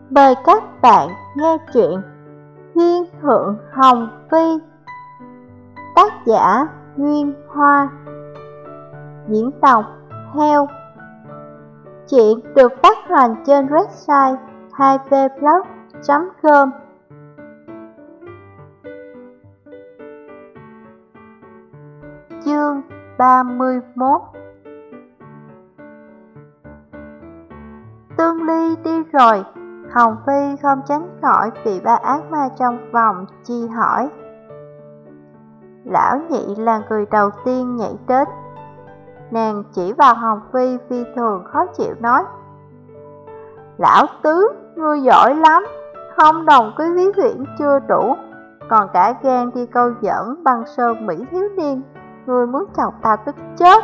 Mời các bạn nghe truyện Thiên Thượng Hồng Phi, tác giả Nguyên Hoa, diễn đọc Heo. Truyện được phát hành trên website 2vblog.com. Chương 31. Tương Ly đi rồi, Hồng Phi không tránh khỏi bị ba ác ma trong vòng chi hỏi. Lão nhị là người đầu tiên nhảy đến. Nàng chỉ vào Hồng Phi phi thường khó chịu nói: Lão tứ, ngươi giỏi lắm, không đồng với Lý Viễn chưa đủ, còn cả gan đi câu dẫn băng sơn Mỹ thiếu niên, ngươi muốn chọc ta tức chết.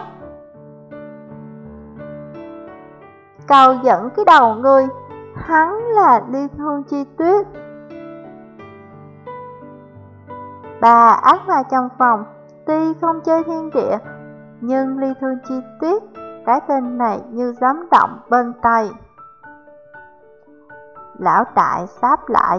Câu dẫn cái đầu ngươi, hắn là Ly Thương Chi Tuyết. Bà ác ma trong phòng tuy không chơi thiên địa, nhưng Ly Thương Chi Tuyết, cái tên này như dám động bên tay. Lão đại sáp lại: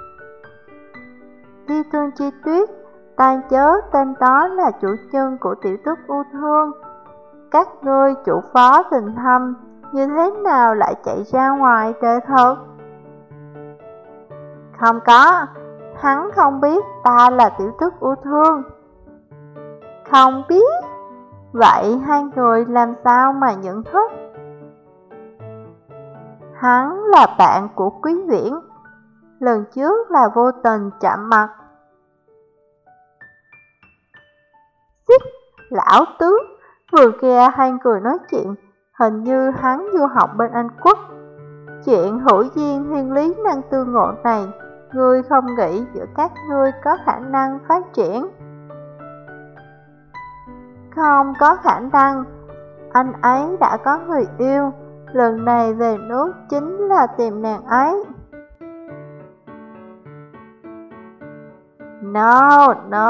Ly Thương Chi Tuyết, ta nhớ tên đó là chủ nhân của tiểu tước U Thương. Các ngươi chủ phó tình thâm, như thế nào lại chạy ra ngoài đời thật? Không có, hắn không biết ta là tiểu tước U Thương. Không biết? Vậy hai người làm sao mà nhận thức? Hắn là bạn của Quý Viễn, lần trước là vô tình chạm mặt. Xích, lão tứ, vừa nghe hai người nói chuyện, hình như hắn du học bên Anh Quốc. Chuyện hữu duyên thiên lý năng tương ngộ này, ngươi không nghĩ giữa các ngươi có khả năng phát triển? Không có khả năng, anh ấy đã có người yêu, lần này về nước chính là tìm nàng ấy. No,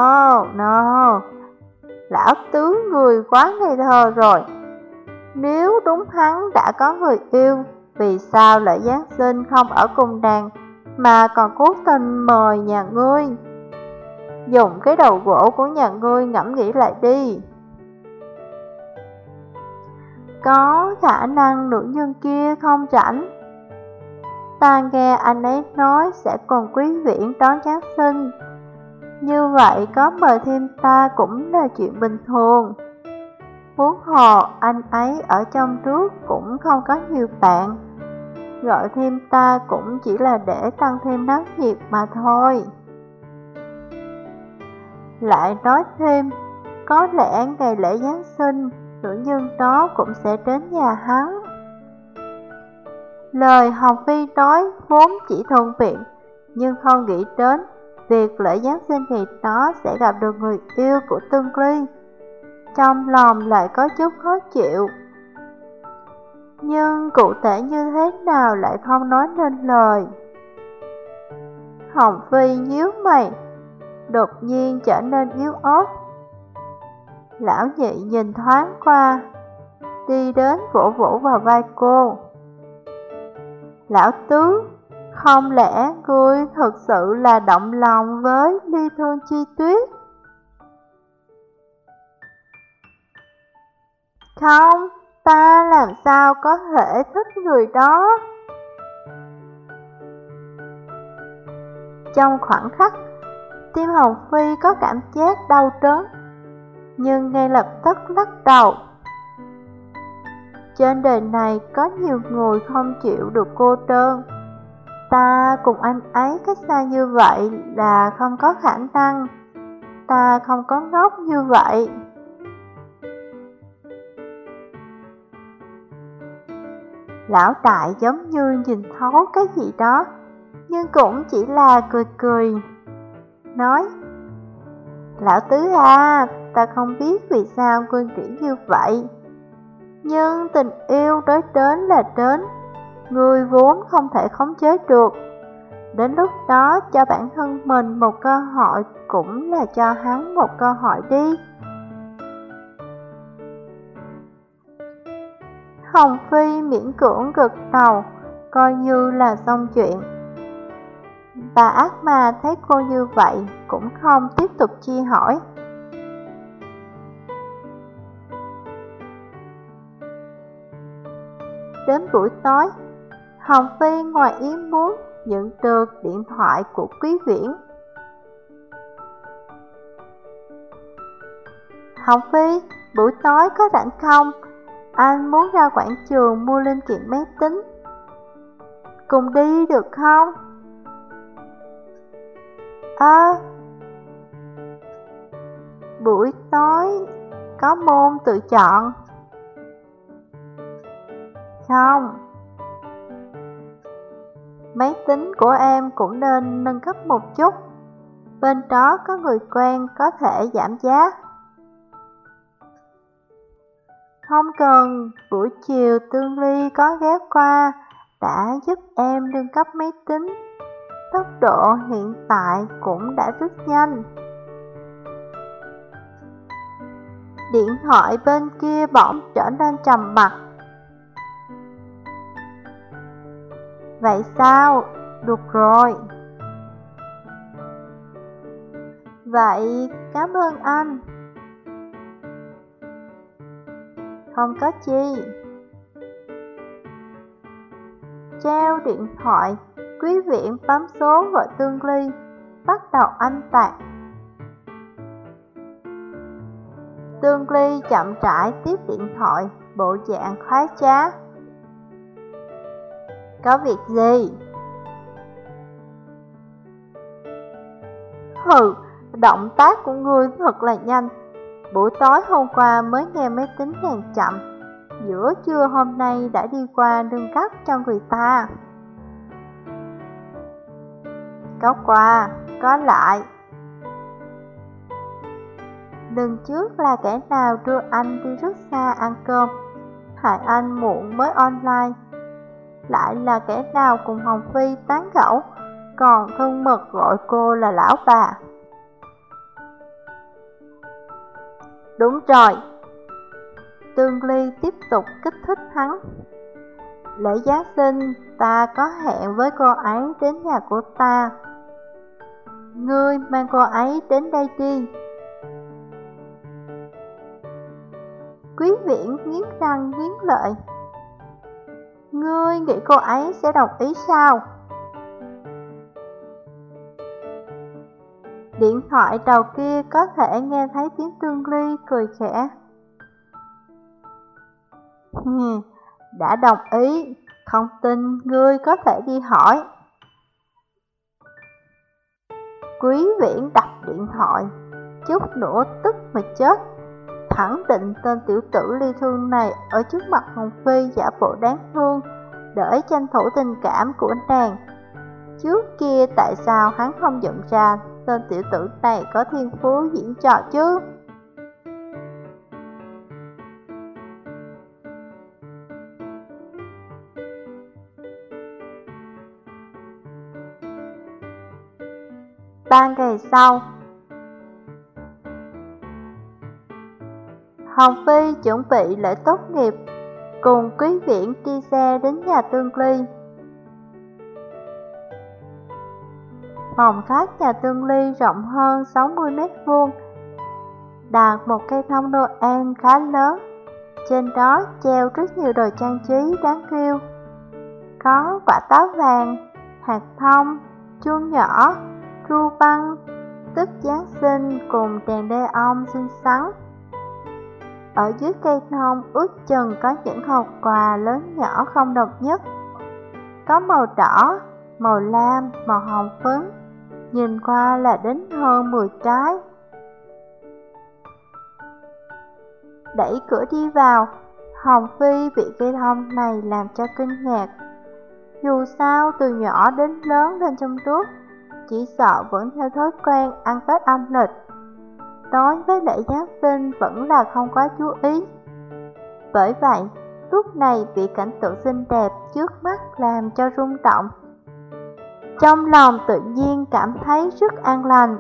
lão tứ người quá ngây thơ rồi. Nếu đúng hắn đã có người yêu, vì sao lại Giáng sinh không ở cùng nàng, mà còn cố tình mời nhà ngươi? Dùng cái đầu gỗ của nhà ngươi ngẫm nghĩ lại đi. Có khả năng nữ nhân kia không rảnh. Ta nghe anh ấy nói sẽ cùng Quý Viễn đón Giáng sinh, như vậy có mời thêm ta cũng là chuyện bình thường. Huống hồ anh ấy ở trong nước cũng không có nhiều bạn, gọi thêm ta cũng chỉ là để tăng thêm náo nhiệt mà thôi. Lại nói thêm, có lẽ ngày lễ Giáng sinh, nữ nhân đó cũng sẽ đến nhà hắn. Lời Hồng Phi nói vốn chỉ thuận miệng, nhưng không nghĩ đến việc lễ Giáng sinh ngày đó sẽ gặp được người yêu của Tương Ly. Trong lòng lại có chút khó chịu, nhưng cụ thể như thế nào lại không nói nên lời. Hồng Phi nhíu mày, đột nhiên trở nên yếu ớt. Lão nhị nhìn thoáng qua, đi đến vỗ vỗ vào vai cô. Lão tứ, không lẽ ngươi thực sự là động lòng với Ly Thương Chi Tuyết? Không, ta làm sao có thể thích người đó? Trong khoảnh khắc, tim Hồng Phi có cảm giác đau đớn, nhưng ngay lập tức lắc đầu. Trên đời này có nhiều người không chịu được cô đơn. Ta cùng anh ấy cách xa như vậy là không có khả năng. Ta không có ngốc như vậy. Lão đại giống như nhìn thấu cái gì đó, nhưng cũng chỉ là cười cười, nói: Lão tứ à, ta không biết vì sao ngươi nghĩ như vậy, nhưng tình yêu đối đến là đến, ngươi vốn không thể khống chế được. Đến lúc đó cho bản thân mình một cơ hội cũng là cho hắn một cơ hội đi. Hồng Phi miễn cưỡng gật đầu, coi như là xong chuyện. Bà ác ma thấy cô như vậy cũng không tiếp tục truy hỏi. Đến buổi tối, Hồng Phi ngoài ý muốn nhận được điện thoại của Quý Viễn. Hồng Phi, buổi tối có rảnh không? Anh muốn ra quảng trường mua linh kiện máy tính. Cùng đi được không? Buổi tối có môn tự chọn. Không. Máy tính của em cũng nên nâng cấp một chút. Bên đó có người quen có thể giảm giá. Không cần, buổi chiều Tương Ly có ghé qua, đã giúp em nâng cấp máy tính. Tốc độ hiện tại cũng đã rất nhanh. Điện thoại bên kia bỗng trở nên trầm mặc. Vậy sao? Được rồi. Vậy cảm ơn anh. Không có chi. Treo điện thoại, Quý Viễn bấm số gọi Tương Ly, bắt đầu anh tạc. Tương Ly chậm rãi tiếp điện thoại, bộ dạng khoái trá. Có việc gì? Hừ, động tác của ngươi thật là nhanh. Buổi tối hôm qua mới nghe máy tính nàng chậm, giữa trưa hôm nay đã đi qua nâng cấp cho người ta. Có qua, có lại. Lần trước là kẻ nào đưa anh đi rất xa ăn cơm, hại anh muộn mới online. Lại là kẻ nào cùng Hồng Phi tán gẫu, còn thân mật gọi cô là lão bà. Đúng rồi. Tương Ly tiếp tục kích thích hắn. Lễ Giáng sinh ta có hẹn với cô ấy đến nhà của ta. Ngươi mang cô ấy đến đây đi. Quý Viễn nghiến răng nghiến lợi. Ngươi nghĩ cô ấy sẽ đồng ý sao? Điện thoại đầu kia có thể nghe thấy tiếng Tương Ly cười khẽ. Đã đồng ý, không tin ngươi có thể đi hỏi. Quý Viễn đặt điện thoại, chút nữa tức mà chết. Khẳng định tên tiểu tử ly thương này ở trước mặt Hồng Phi giả bộ đáng thương, để tranh thủ tình cảm của nàng. Trước kia tại sao hắn không nhận ra tên tiểu tử này có thiên phú diễn trò chứ? Ba ngày sau, Hồng Phi chuẩn bị lễ tốt nghiệp, cùng Quý Viễn đi xe đến nhà Tương Ly. Phòng khách nhà Tương Ly rộng hơn 60 m², đặt một cây thông Noel khá lớn, trên đó treo rất nhiều đồ trang trí đáng yêu. Có quả táo vàng, hạt thông, chuông nhỏ, ru băng, tức Giáng sinh cùng đèn neon xinh xắn. Ở dưới cây thông ước chừng có những hộp quà lớn nhỏ không đồng nhất, có màu đỏ, màu lam, màu hồng phấn, nhìn qua là đến hơn 10 trái. Đẩy cửa đi vào, Hồng Phi bị cây thông này làm cho kinh ngạc. Dù sao từ nhỏ đến lớn lên trong nước, chỉ sợ vẫn theo thói quen ăn Tết âm lịch. Đối với lễ Giáng sinh vẫn là không quá chú ý. Bởi vậy, lúc này bị cảnh tượng xinh đẹp trước mắt làm cho rung động. Trong lòng tự nhiên cảm thấy rất an lành.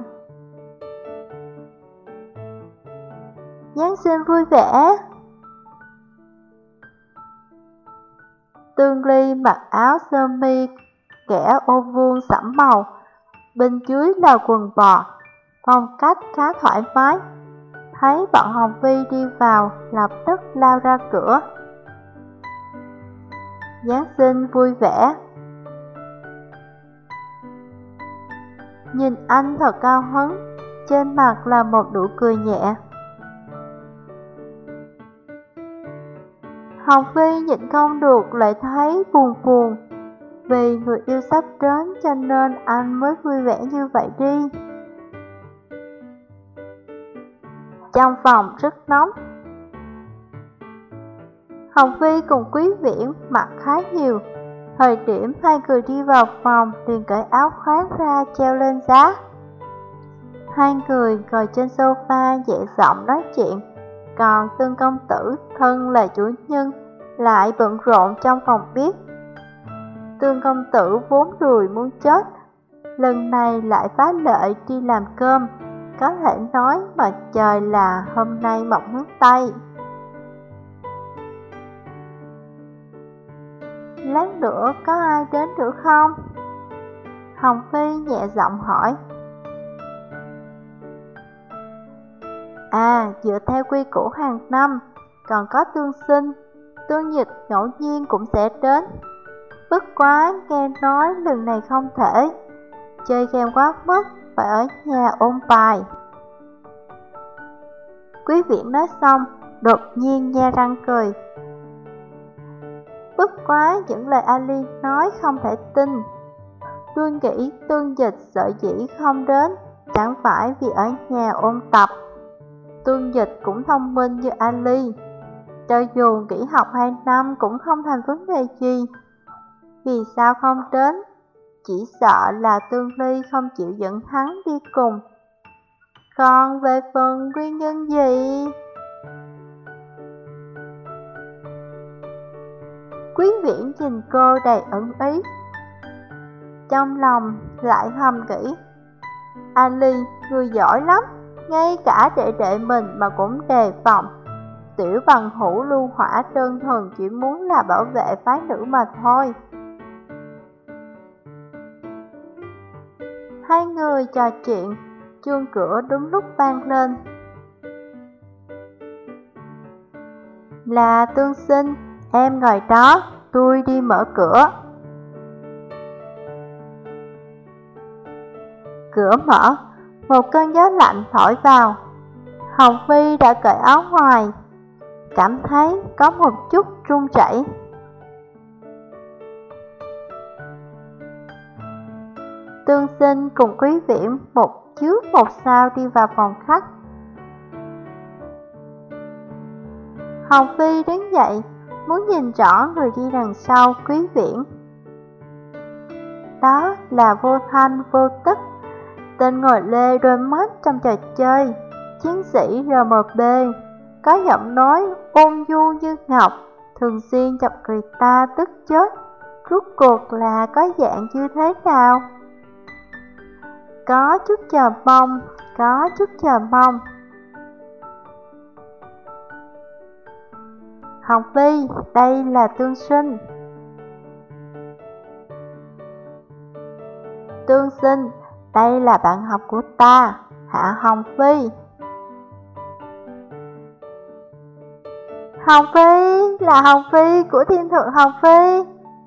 Giáng sinh vui vẻ. Tương Ly mặc áo sơ mi kẻ ô vuông sẫm màu, bên dưới là quần bò, phong cách khá thoải mái. Thấy bọn Hồng Vi đi vào, lập tức lao ra cửa. Giáng sinh vui vẻ. Nhìn anh thật cao hứng, trên mặt là một nụ cười nhẹ. Hồng Vi nhịn không được lại thấy buồn buồn. Vì người yêu sắp đến cho nên anh mới vui vẻ như vậy đi. Trong phòng rất nóng. Hồng Vi cùng Quý Viễn mặc khá nhiều. Thời điểm hai người đi vào phòng liền cởi áo khoác ra treo lên giá. Hai người ngồi trên sofa nhẹ giọng nói chuyện. Còn Tương công tử thân là chủ nhân lại bận rộn trong phòng bếp. Tương công tử vốn lười muốn chết, lần này lại phá lệ đi làm cơm. Có thể nói mà trời là hôm nay mọc hướng Tây. Lát nữa có ai đến nữa không? Hồng Phi nhẹ giọng hỏi. Dựa theo quy củ hàng năm, còn có Tương Sinh, Tương Nhịch ngẫu nhiên cũng sẽ đến. Bất quá nghe nói lần này không thể, chơi game quá mức, phải ở nhà ôn bài. Quý Viễn nói xong, đột nhiên nhe răng cười. Bất quá những lời Ali nói không thể tin. Luôn nghĩ Tương Dịch sợ dĩ không đến, chẳng phải vì ở nhà ôn tập. Tương Dịch cũng thông minh như Ali, cho dù nghỉ học 2 năm cũng không thành vấn đề gì. Vì sao không đến? Chỉ sợ là Tương Ly không chịu dẫn hắn đi cùng. Còn về phần nguyên nhân gì? Quý Viễn nhìn cô đầy ẩn ý. Trong lòng lại thầm nghĩ, Ali, người giỏi lắm, ngay cả đệ đệ mình mà cũng đề phòng. Tiểu bằng hữu lưu hỏa đơn thuần chỉ muốn là bảo vệ phái nữ mà thôi. Hai người trò chuyện, chuông cửa đúng lúc vang lên. Là Tương Sinh, em ngồi đó, tôi đi mở cửa. Cửa mở, một cơn gió lạnh thổi vào. Hồng Phi đã cởi áo ngoài, cảm thấy có một chút run rẩy. Tương Sinh cùng Quý Viễn một trước một sau đi vào phòng khách. Hồng Phi đứng dậy, muốn nhìn rõ người đi đằng sau Quý Viễn. Đó là Vô Thanh Vô Tức, tên ngồi lê đôi mắt trong trò chơi, chiến sĩ RMB, có giọng nói ôn nhu như ngọc, thường xuyên chọc người ta tức chết. Rốt cuộc là có dạng như thế nào? Có chút chờ mong, có chút chờ mong. Hồng Phi, đây là Tương Sinh. Tương Sinh, đây là bạn học của ta, Hạ Hồng Phi. Hồng Phi, là Hồng Phi của Thiên Thượng Hồng Phi.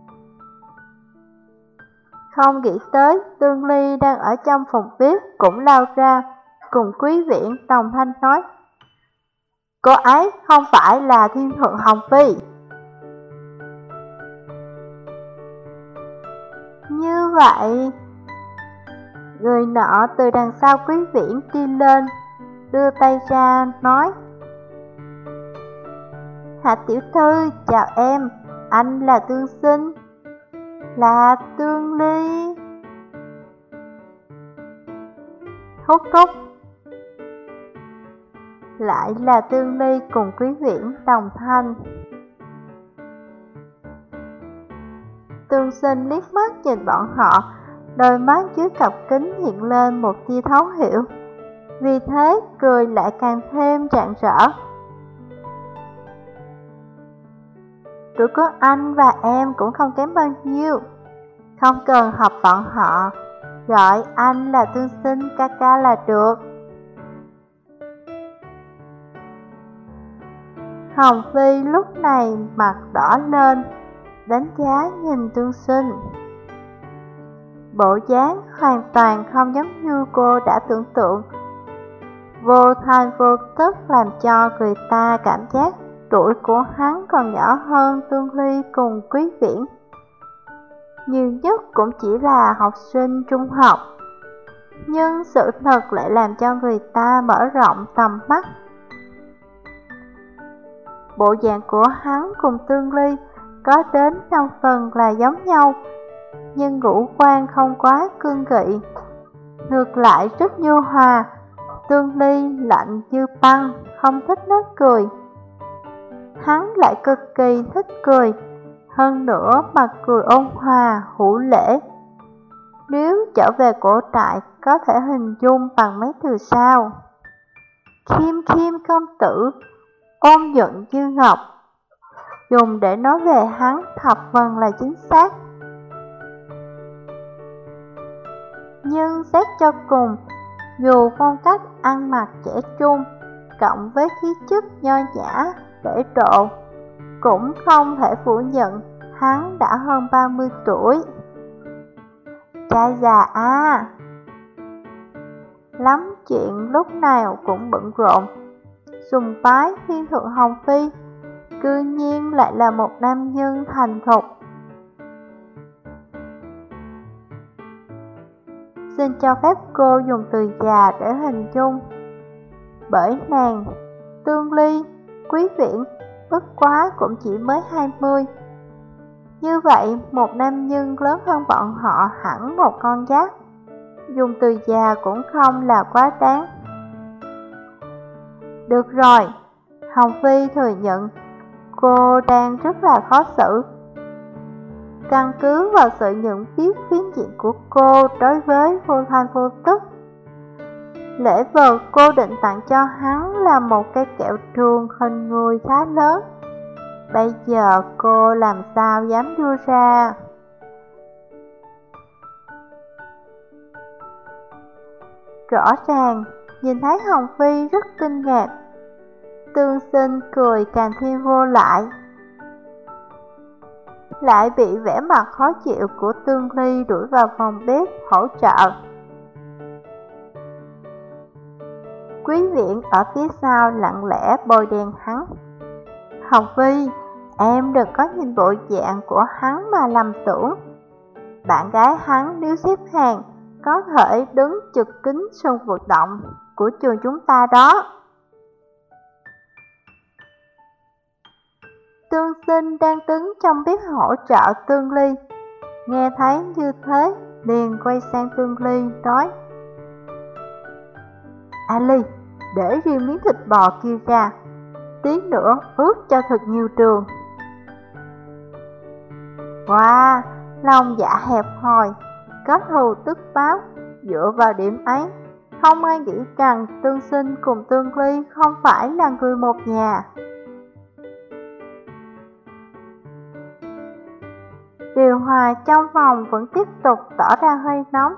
Không nghĩ tới Tương Ly đang ở trong phòng bếp cũng lao ra, cùng Quý Viễn đồng thanh nói, cô ấy không phải là Thiên Thượng Hồng Phi. Như vậy, người nọ từ đằng sau Quý Viễn đi lên, đưa tay ra nói, Hạ tiểu thư, chào em, anh là Tương Sinh. Là Tương Ly. Thúc thúc. Lại là Tương Ly cùng Quý Viễn đồng thanh. Tương Sinh liếc mắt nhìn bọn họ, đôi mắt dưới cặp kính hiện lên một tia thấu hiểu, vì thế cười lại càng thêm rạng rỡ. tuổi của anh và em cũng không kém bao nhiêu. Không cần học bọn họ, gọi anh là Tương Sinh ca ca là được. Hồng Phi lúc này mặt đỏ lên, đánh giá nhìn Tương Sinh. Bộ dáng hoàn toàn không giống như cô đã tưởng tượng. Vô thanh vô tức làm cho người ta cảm giác tuổi của hắn còn nhỏ hơn Tương Ly cùng Quý Viễn. Nhiều nhất cũng chỉ là học sinh trung học. Nhưng sự thật lại làm cho người ta mở rộng tầm mắt. Bộ dạng của hắn cùng Tương Ly có đến 5 phần là giống nhau, nhưng ngũ quan không quá cương nghị, ngược lại rất nhu hòa. Tương Ly lạnh như băng, không thích nói cười. Hắn lại cực kỳ thích cười, hơn nữa mặt cười ôn hòa, hữu lễ. Nếu trở về cổ đại có thể hình dung bằng mấy từ sau: Khiêm khiêm công tử, ôn nhuận như ngọc. Dùng để nói về hắn thập phần là chính xác. Nhưng xét cho cùng, dù phong cách ăn mặc trẻ trung, cộng với khí chất nho nhã, lễ độ, cũng không thể phủ nhận hắn đã hơn 30 tuổi. Trai già à! Lắm chuyện lúc nào cũng bận rộn, sùng bái thiên thượng Hồng Phi, cư nhiên lại là một nam nhân thành thục. Xin cho phép cô dùng từ già để hình dung. Bởi nàng, Tương Ly, Quý Viễn bất quá cũng chỉ mới 20. Như vậy, một nam nhân lớn hơn bọn họ hẳn một con giáp. Dùng từ già cũng không là quá đáng. Được rồi, Hồng Phi thừa nhận cô đang rất là khó xử. Căn cứ vào sự nhận biết phiến diện của cô đối với vô thanh vô tức, lễ vật cô định tặng cho hắn là một cây kẹo trường hình người khá lớn. Bây giờ cô làm sao dám đưa ra? Rõ ràng, nhìn thấy Hồng Phi rất kinh ngạc. Tương Sinh cười càng thêm vô lại bị vẻ mặt khó chịu của Tương Ly đuổi vào phòng bếp hỗ trợ. Quý Viễn ở phía sau lặng lẽ bôi đen hắn. Hồng Phi, em đừng có nhìn bộ dạng của hắn mà lầm tưởng. Bạn gái hắn nếu xếp hàng có thể đứng chực kính sân vận động của trường chúng ta đó. Tương Sinh đang đứng trong bếp hỗ trợ Tương Ly, nghe thấy như thế liền quay sang Tương Ly nói: Ali, để riêng miếng thịt bò kia ra, tí nữa ướp cho thật nhiều đường. Wow, lòng dạ hẹp hòi, có thù tức báo. Dựa vào điểm ấy, không ai nghĩ rằng Tương Sinh cùng Tương Ly không phải là người một nhà. Điều hòa trong phòng vẫn tiếp tục tỏ ra hơi nóng.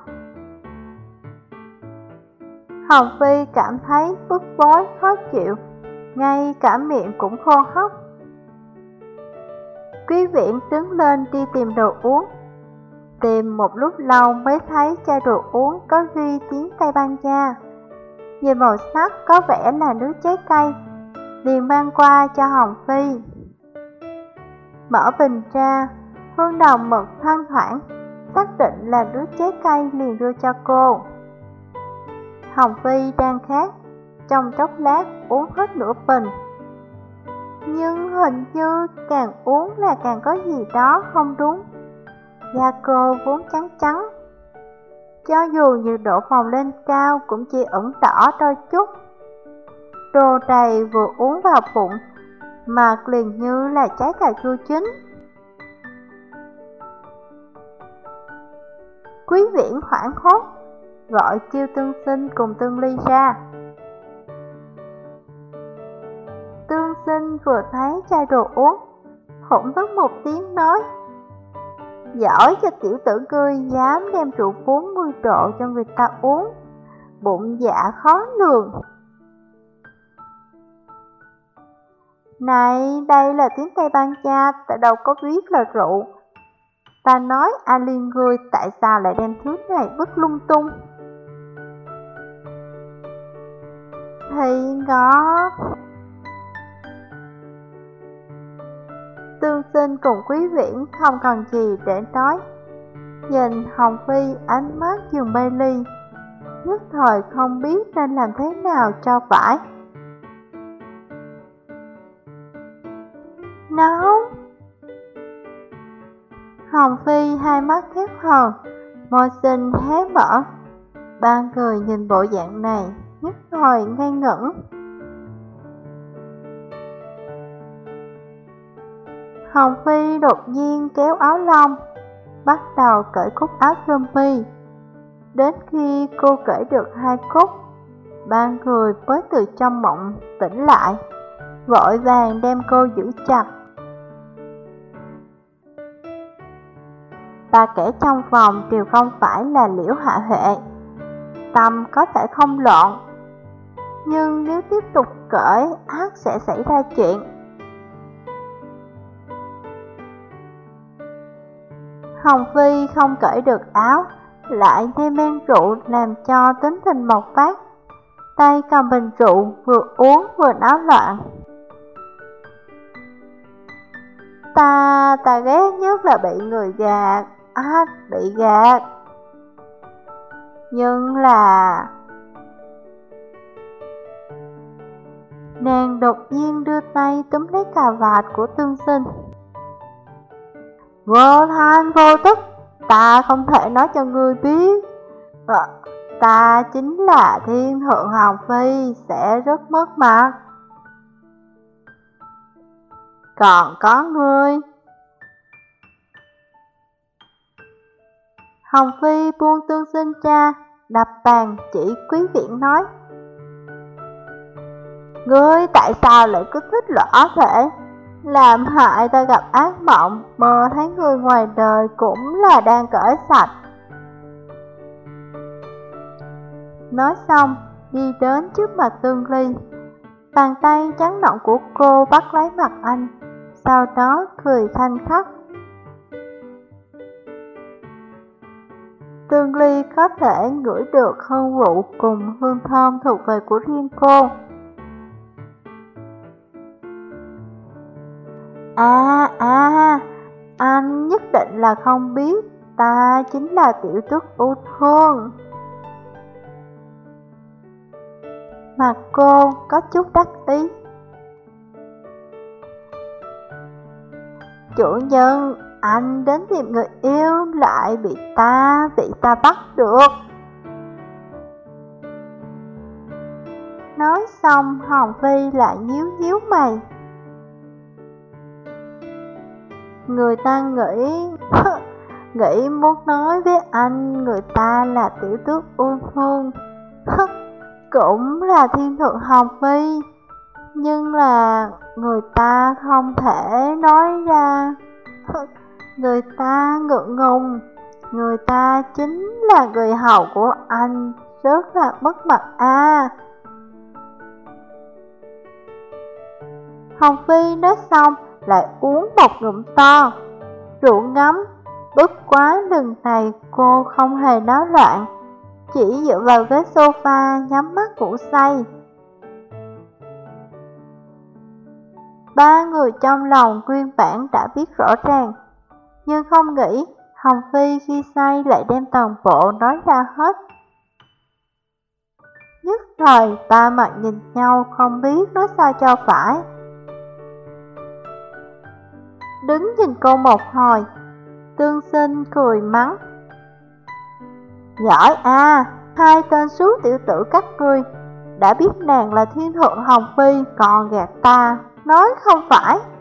Hồng Phi cảm thấy bức bối khó chịu, ngay cả miệng cũng khô hốc. Quý Viễn đứng lên đi tìm đồ uống. Tìm một lúc lâu mới thấy chai đồ uống có ghi tiếng Tây Ban Nha. Nhìn màu sắc có vẻ là nước trái cây, liền mang qua cho Hồng Phi. Mở bình ra, hương nồng mật thoang thoảng, xác định là nước trái cây liền đưa cho cô. Hồng Phi đang khát, trong chốc lát uống hết nửa bình. Nhưng hình như càng uống là càng có gì đó không đúng. Da cô vốn trắng trắng, cho dù nhiệt độ phòng lên cao cũng chỉ ửng đỏ đôi chút. Đồ đầy vừa uống vào bụng, mặt liền như là trái cà chua chín. Quý Viễn hoảng hốt, gọi kêu Tương Sinh cùng Tương Ly ra. Tương Sinh vừa thấy chai đồ uống, thổn thức một tiếng nói: Giỏi cho tiểu tử ngươi dám đem rượu 40 độ cho người ta uống, bụng dạ khó lường. Này, đây là tiếng Tây Ban Nha, ta đâu có biết là rượu. Ta nói Alin ngươi tại sao lại đem thứ này vứt lung tung? Thì ngọt. Tương Sinh cùng Quý Viễn không còn gì để nói, nhìn Hồng Phi ánh mắt dường mê ly, nhất thời không biết nên làm thế nào cho phải. Nấu. Hồng Phi hai mắt khép hờ, môi xinh hé mở. Ba người nhìn bộ dạng này nhất thời ngây ngẩn. Hồng Phi đột nhiên kéo áo lông, bắt đầu cởi cúc áo sơ mi. Đến khi cô cởi được 2 cúc, ba người mới từ trong mộng tỉnh lại, vội vàng đem cô giữ chặt. Ba kẻ trong phòng đều không phải là Liễu Hạ Huệ, tâm có thể không loạn, nhưng nếu tiếp tục cởi ắt sẽ xảy ra chuyện. Hồng Phi không cởi được áo, lại thêm men rượu làm cho tính tình bộc phát, tay cầm bình rượu vừa uống vừa náo loạn. Ta ghét nhất là bị người gạt, bị gạt. Nhưng là... Nàng đột nhiên đưa tay túm lấy cà vạt của Tương Sinh. Vô thanh vô tức, ta không thể nói cho ngươi biết. Ta chính là Thiên Thượng Hồng Phi, sẽ rất mất mặt. Còn có ngươi. Hồng Phi buông Tương Sinh ra, đập bàn chỉ Quý Viễn nói: Ngươi tại sao lại cứ thích lõa thể, làm hại ta gặp ác mộng, mơ thấy người ngoài đời cũng là đang cởi sạch. Nói xong, đi đến trước mặt Tương Ly, bàn tay trắng nõn của cô bắt lấy mặt anh, sau đó cười khanh khách. Tương Ly có thể ngửi được hương rượu cùng hương thơm thuộc về của riêng cô. Anh nhất định là không biết, ta chính là tiểu tước U Thương. Mặt cô có chút đắc ý. Chủ nhân, anh đến tìm người yêu lại bị ta bắt được. Nói xong Hồng Phi lại nhíu mày. Người ta nghĩ muốn nói với anh người ta là tiểu tước U Thương, cũng là Thiên Thượng Hồng Phi, nhưng là người ta không thể nói ra. Người ta ngượng ngùng, người ta chính là người hầu của anh, rất là mất mặt à. Hồng Phi nói xong lại uống một ngụm to, rượu ngấm. Bất quá lần này cô không hề náo loạn, chỉ dựa vào ghế sofa nhắm mắt ngủ say. Ba người trong lòng nguyên bản đã biết rõ ràng, nhưng không nghĩ Hồng Phi khi say lại đem toàn bộ nói ra hết. Nhất thời ba mặt nhìn nhau không biết nói sao cho phải. Đứng nhìn cô một hồi, Tương Sinh cười mắng: Giỏi à, hai tên xú tiểu tử các ngươi, đã biết nàng là Thiên Thượng Hồng Phi còn gạt ta, nói không phải.